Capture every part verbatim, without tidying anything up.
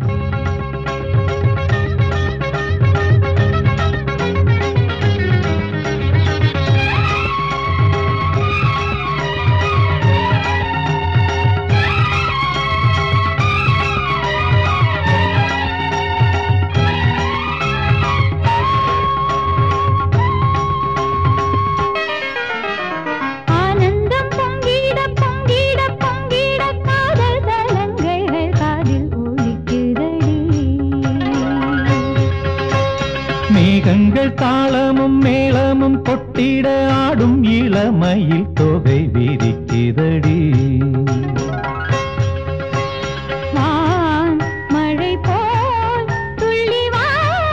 மேகங்கள் தாளமும் மேளமும் கொட்டிட ஆடும் இளமையில் தொகை விரிக்குதடி. மழை போல் துள்ளி வா,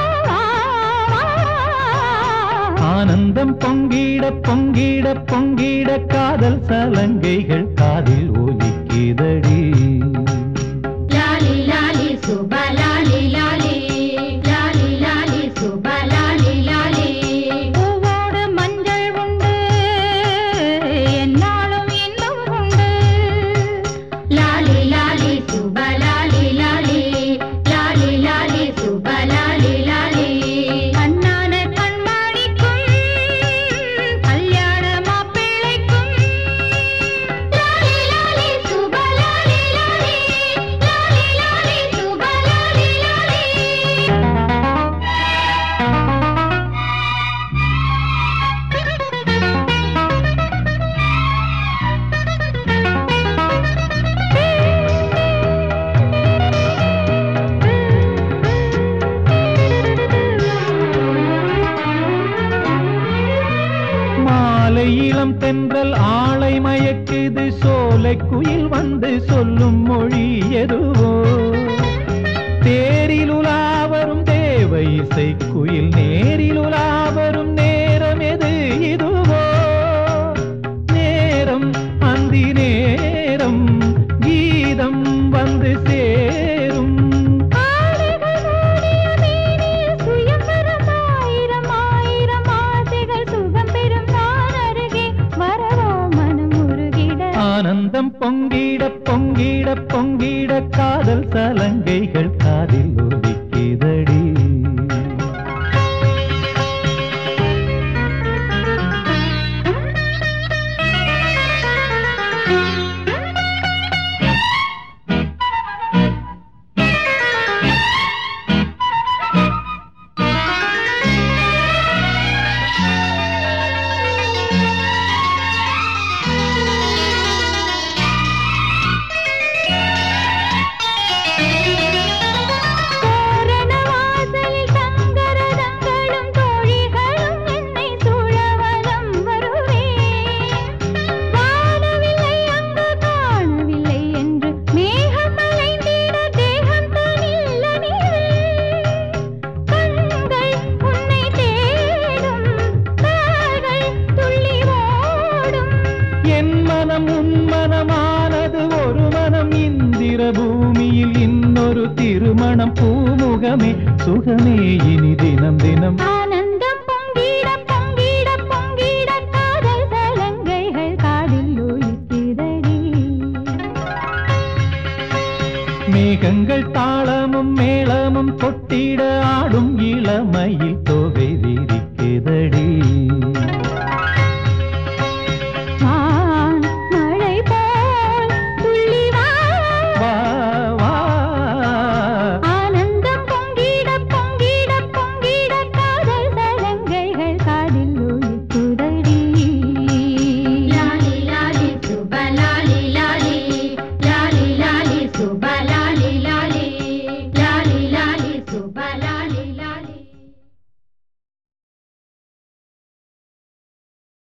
ஆனந்தம் பொங்கிட பொங்கிட பொங்கிட காதல் சலங்கைகள் காதில் ஒலிக்குதடி. லாலி லாலி சுபா லாலி லாலி லாலி லாலி சுபா லாலி லாலி. பூவோடு மஞ்சள் உண்டு என்னாலும் இன்னும் உண்டு. லாலி லாலி சுபா லாலி லாலி லாலி லாலி சுபா லாலி லாலி. கண்ணான கண்மணிக்கும் கல்யாண மாப்பிள்ளைக்கும் லாலி லாலி சுபா லாலி லாலி லாலி லாலி சுபா லாலி லாலி. மாலை இளம் தென்றல் ஆளை மயக்குது, சோலை குயில் வந்து சொல்லும் மொழி எதுவோ. தேரில் உலாவரும் தேவ இசை குயில் நேரில் உலாவரும் நேரம் எது இதுவோ. நேரம் அந்தி நேரம் கீதம் வந்து சேரும். ஆனந்தம் பொங்கிட பொங்கிட பொங்கிட காதல் சலங்கைகள் காதில் ஒலிக்குதடி. என் மனம் உன் மனமானது ஒரு மனம், இந்திர பூமியில் இன்னொரு திருமணம். பூமுகமே சுகமே இனி தினம் தினம். ஆனந்தம் பொங்கிட பொங்கிட பொங்கிட காதல் சலங்கைகள் காதில் ஒலிக்குதடி. மேகங்கள் தாளமும் மேளமும் கொட்டிட ஆடும் இளமையில் தொகை விரிக்குதடி. மழை போல் துள்ளி வா, வா வா. ஆனந்தம் பொங்கிட பொங்கிட பொங்கிட காதல் சலங்கைகள் காதில் ஒலிக்குதடி. லாலி லாலி சுப லாலி லாலி